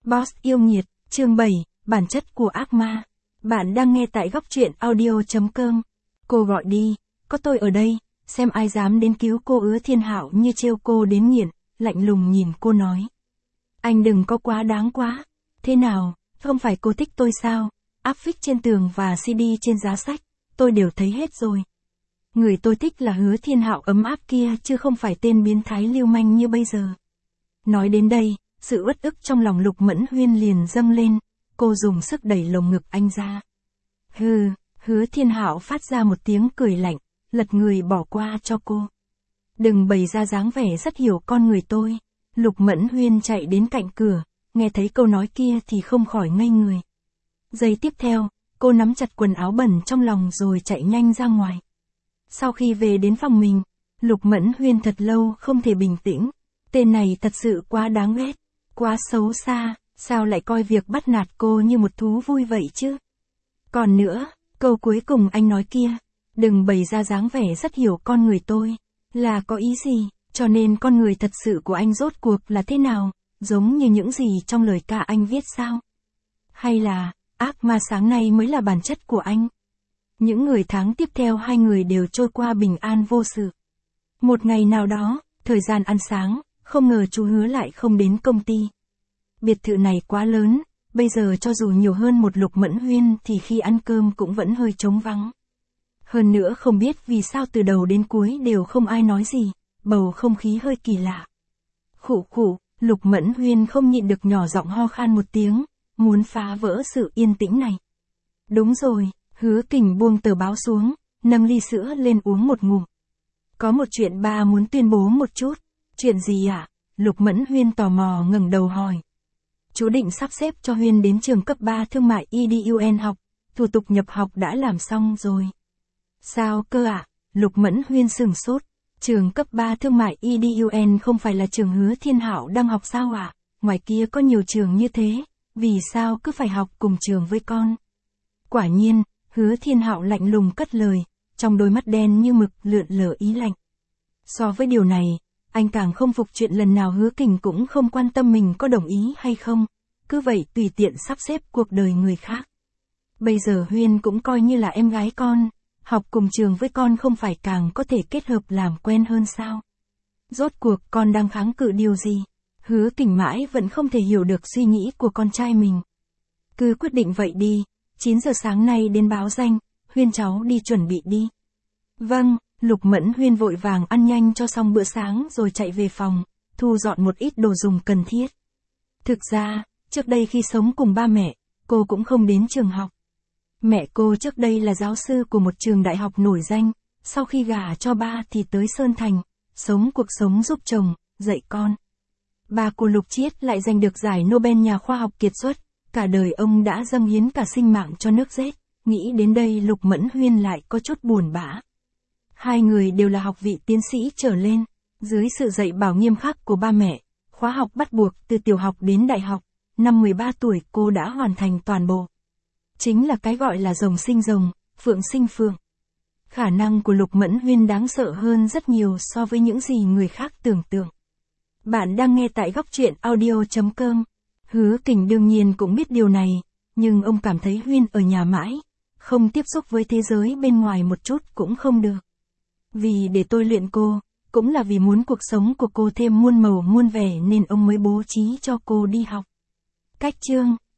Boss yêu nghiệt, chương 7, bản chất của ác ma. Bạn đang nghe tại góc truyện audio.com. Cô gọi đi, có tôi ở đây, xem ai dám đến cứu cô. Hứa Thiên Hạo như trêu cô đến nghiện, lạnh lùng nhìn cô nói. Anh đừng có quá đáng quá. Thế nào, không phải cô thích tôi sao? Áp phích trên tường và CD trên giá sách, tôi đều thấy hết rồi. Người tôi thích là Hứa Thiên Hạo ấm áp kia chứ không phải tên biến thái lưu manh như bây giờ. Nói đến đây, sự uất ức trong lòng Lục Mẫn Huyên liền dâng lên, cô dùng sức đẩy lồng ngực anh ra. Hừ, Hứa Thiên Hạo phát ra một tiếng cười lạnh, lật người bỏ qua cho cô. Đừng bày ra dáng vẻ rất hiểu con người tôi. Lục Mẫn Huyên chạy đến cạnh cửa, nghe thấy câu nói kia thì không khỏi ngây người. Giây tiếp theo, cô nắm chặt quần áo bẩn trong lòng rồi chạy nhanh ra ngoài. Sau khi về đến phòng mình, Lục Mẫn Huyên thật lâu không thể bình tĩnh. Tên này thật sự quá đáng ghét, quá xấu xa, sao lại coi việc bắt nạt cô như một thú vui vậy chứ? Còn nữa, câu cuối cùng anh nói kia, đừng bày ra dáng vẻ rất hiểu con người tôi, là có ý gì, cho nên con người thật sự của anh rốt cuộc là thế nào, giống như những gì trong lời ca anh viết sao? Hay là, ác ma sáng nay mới là bản chất của anh? Những người tháng tiếp theo hai người đều trôi qua bình an vô sự. Một ngày nào đó, thời gian ăn sáng, không ngờ chú Hứa lại không đến công ty. Biệt thự này quá lớn, bây giờ cho dù nhiều hơn một Lục Mẫn Huyên thì khi ăn cơm cũng vẫn hơi trống vắng. Hơn nữa không biết vì sao từ đầu đến cuối đều không ai nói gì, bầu không khí hơi kỳ lạ. Khụ khụ, Lục Mẫn Huyên không nhịn được nhỏ giọng ho khan một tiếng, muốn phá vỡ sự yên tĩnh này. Đúng rồi, Hứa Kình buông tờ báo xuống, nâng ly sữa lên uống một ngụm. Có một chuyện ba muốn tuyên bố một chút. Chuyện gì ạ? Lục Mẫn Huyên tò mò ngẩng đầu hỏi. Chú định sắp xếp cho Huyên đến trường cấp 3 thương mại EDUN học, thủ tục nhập học đã làm xong rồi. Sao cơ ạ? Lục Mẫn Huyên sửng sốt. Trường cấp 3 thương mại EDUN không phải là trường Hứa Thiên Hạo đang học sao ạ? Ngoài kia có nhiều trường như thế, vì sao cứ phải học cùng trường với con? Quả nhiên, Hứa Thiên Hạo lạnh lùng cất lời, trong đôi mắt đen như mực lượn lờ ý lạnh. So với điều này, anh càng không phục chuyện lần nào Hứa Kình cũng không quan tâm mình có đồng ý hay không, cứ vậy tùy tiện sắp xếp cuộc đời người khác. Bây giờ Huyên cũng coi như là em gái con, học cùng trường với con không phải càng có thể kết hợp làm quen hơn sao? Rốt cuộc con đang kháng cự điều gì? Hứa Kình mãi vẫn không thể hiểu được suy nghĩ của con trai mình. Cứ quyết định vậy đi, 9 giờ sáng nay đến báo danh, Huyên cháu đi chuẩn bị đi. Vâng. Lục Mẫn Huyên vội vàng ăn nhanh cho xong bữa sáng rồi chạy về phòng, thu dọn một ít đồ dùng cần thiết. Thực ra, trước đây khi sống cùng ba mẹ, cô cũng không đến trường học. Mẹ cô trước đây là giáo sư của một trường đại học nổi danh, sau khi gả cho ba thì tới Sơn Thành, sống cuộc sống giúp chồng, dạy con. Ba cô Lục Chiết lại giành được giải Nobel nhà khoa học kiệt xuất, cả đời ông đã dâng hiến cả sinh mạng cho nước Rết, nghĩ đến đây Lục Mẫn Huyên lại có chút buồn bã. Hai người đều là học vị tiến sĩ trở lên, dưới sự dạy bảo nghiêm khắc của ba mẹ, khóa học bắt buộc từ tiểu học đến đại học, năm 13 tuổi cô đã hoàn thành toàn bộ. Chính là cái gọi là rồng sinh rồng, phượng sinh phượng. Khả năng của Lục Mẫn Huyên đáng sợ hơn rất nhiều so với những gì người khác tưởng tượng. Bạn đang nghe tại góc truyện audio.com. Hứa Kình đương nhiên cũng biết điều này, nhưng ông cảm thấy Huyên ở nhà mãi, không tiếp xúc với thế giới bên ngoài một chút cũng không được. Vì để tôi luyện cô, cũng là vì muốn cuộc sống của cô thêm muôn màu muôn vẻ nên ông mới bố trí cho cô đi học. Cách chương